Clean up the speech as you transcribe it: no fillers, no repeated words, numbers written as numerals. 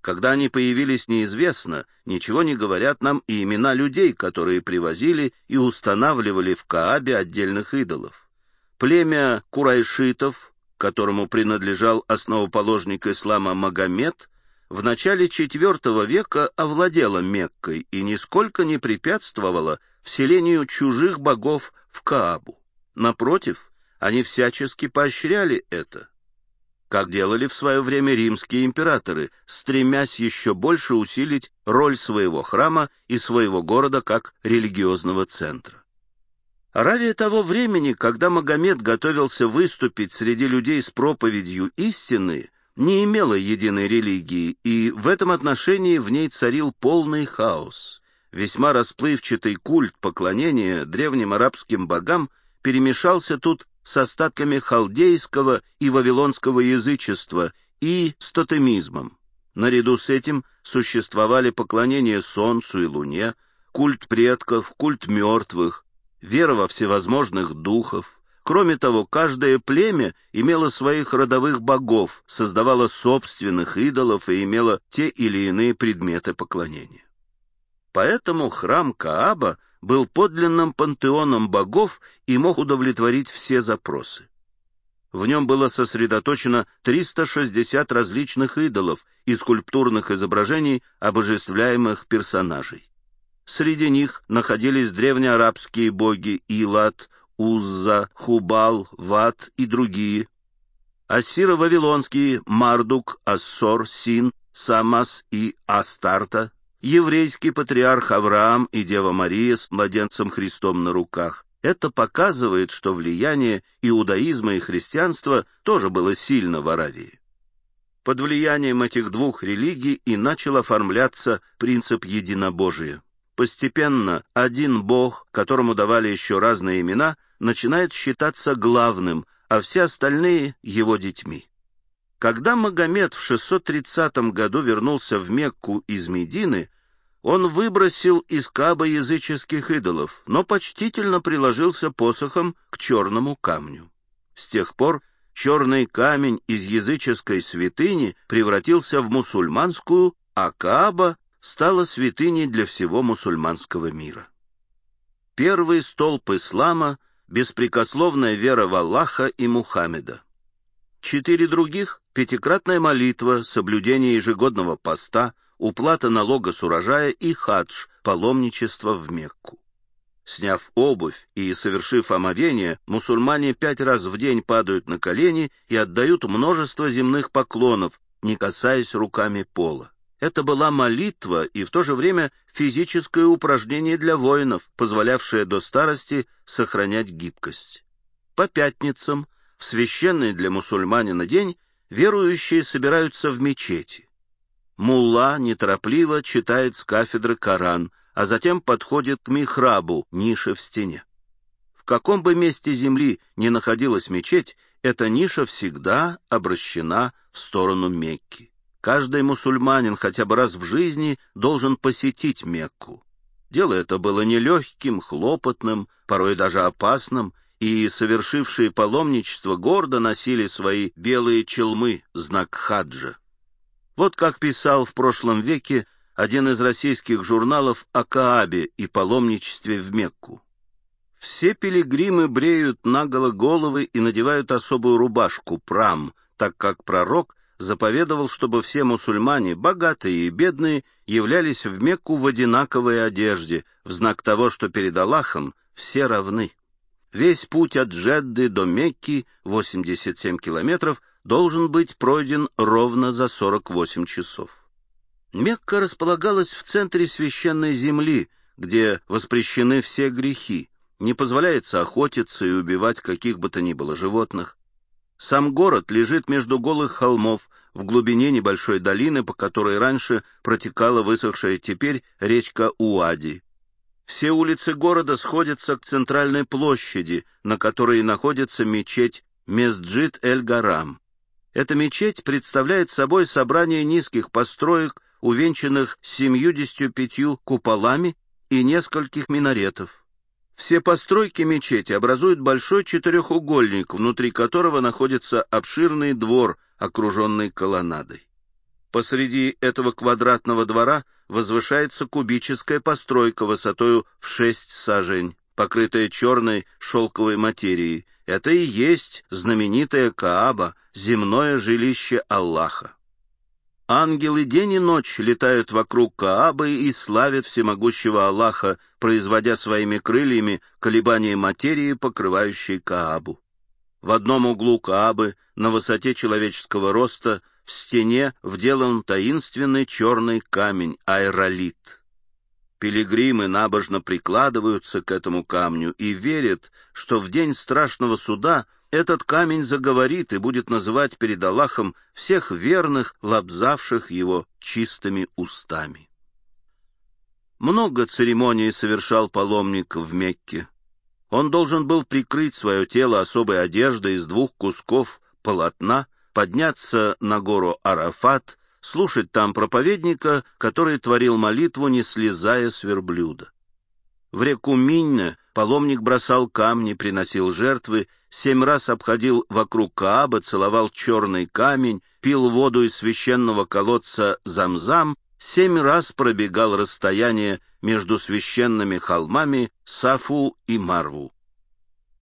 Когда они появились, неизвестно, ничего не говорят нам и имена людей, которые привозили и устанавливали в Каабе отдельных идолов. Племя курайшитов, которому принадлежал основоположник ислама Магомед, в начале IV века овладело Меккой и нисколько не препятствовало вселению чужих богов в Каабу. Напротив, они всячески поощряли это, как делали в свое время римские императоры, стремясь еще больше усилить роль своего храма и своего города как религиозного центра. Аравия того времени, когда Магомед готовился выступить среди людей с проповедью истины, не имела единой религии, и в этом отношении в ней царил полный хаос. Весьма расплывчатый культ поклонения древним арабским богам перемешался тут с остатками халдейского и вавилонского язычества и с тотемизмом. Наряду с этим существовали поклонение солнцу и луне, культ предков, культ мертвых, вера во всевозможных духов. Кроме того, каждое племя имело своих родовых богов, создавало собственных идолов и имело те или иные предметы поклонения. Поэтому храм Кааба был подлинным пантеоном богов и мог удовлетворить все запросы. В нем было сосредоточено 360 различных идолов и скульптурных изображений обожествляемых персонажей. Среди них находились древнеарабские боги Илат, Узза, Хубал, Ват и другие, ассиро-вавилонские Мардук, Ассор, Син, Самас и Астарта, еврейский патриарх Авраам и Дева Мария с младенцем Христом на руках. Это показывает, что влияние иудаизма и христианства тоже было сильно в Аравии. Под влиянием этих двух религий и начал оформляться принцип единобожия. Постепенно один бог, которому давали еще разные имена, начинает считаться главным, а все остальные — его детьми. Когда Магомед в 630 году вернулся в Мекку из Медины, он выбросил из Кааба языческих идолов, но почтительно приложился посохом к черному камню. С тех пор черный камень из языческой святыни превратился в мусульманскую, а Кааба стала святыней для всего мусульманского мира. Первый столб ислама — беспрекословная вера в Аллаха и Мухаммеда. 4 других — пятикратная молитва, соблюдение ежегодного поста, уплата налога с урожая и хадж, паломничество в Мекку. Сняв обувь и совершив омовение, мусульмане 5 раз в день падают на колени и отдают множество земных поклонов, не касаясь руками пола. Это была молитва и в то же время физическое упражнение для воинов, позволявшее до старости сохранять гибкость. По пятницам, в священный для мусульманина день, верующие собираются в мечети. Мулла неторопливо читает с кафедры Коран, а затем подходит к михрабу, нише в стене. В каком бы месте земли ни находилась мечеть, эта ниша всегда обращена в сторону Мекки. Каждый мусульманин хотя бы раз в жизни должен посетить Мекку. Дело это было нелегким, хлопотным, порой даже опасным, и совершившие паломничество гордо носили свои белые челмы, знак хаджа. Вот как писал в прошлом веке один из российских журналов о Каабе и паломничестве в Мекку. Все пилигримы бреют наголо головы и надевают особую рубашку, прам, так как пророк заповедовал, чтобы все мусульмане, богатые и бедные, являлись в Мекку в одинаковой одежде, в знак того, что перед Аллахом все равны. Весь путь от Джедды до Мекки, 87 километров, должен быть пройден ровно за 48 часов. Мекка располагалась в центре священной земли, где воспрещены все грехи, не позволяется охотиться и убивать каких бы то ни было животных. Сам город лежит между голых холмов, в глубине небольшой долины, по которой раньше протекала высохшая теперь речка Уади. Все улицы города сходятся к центральной площади, на которой находится мечеть Месджид-эль-Гарам. Эта мечеть представляет собой собрание низких построек, увенчанных 75 куполами и нескольких минаретов. Все постройки мечети образуют большой четырехугольник, внутри которого находится обширный двор, окруженный колоннадой. Посреди этого квадратного двора возвышается кубическая постройка высотою в 6 сажень, покрытая черной шелковой материей. Это и есть знаменитая Кааба, земное жилище Аллаха. Ангелы день и ночь летают вокруг Каабы и славят всемогущего Аллаха, производя своими крыльями колебания материи, покрывающей Каабу. В одном углу Каабы, на высоте человеческого роста, в стене вделан таинственный черный камень аэролит. Пилигримы набожно прикладываются к этому камню и верят, что в день страшного суда этот камень заговорит и будет называть перед Аллахом всех верных, лобзавших его чистыми устами. Много церемоний совершал паломник в Мекке. Он должен был прикрыть свое тело особой одеждой из 2 кусков полотна, подняться на гору Арафат, слушать там проповедника, который творил молитву, не слезая с верблюда. В реку Минна паломник бросал камни, приносил жертвы, 7 раз обходил вокруг Каабы, целовал черный камень, пил воду из священного колодца Замзам, 7 раз пробегал расстояние между священными холмами Сафу и Марву.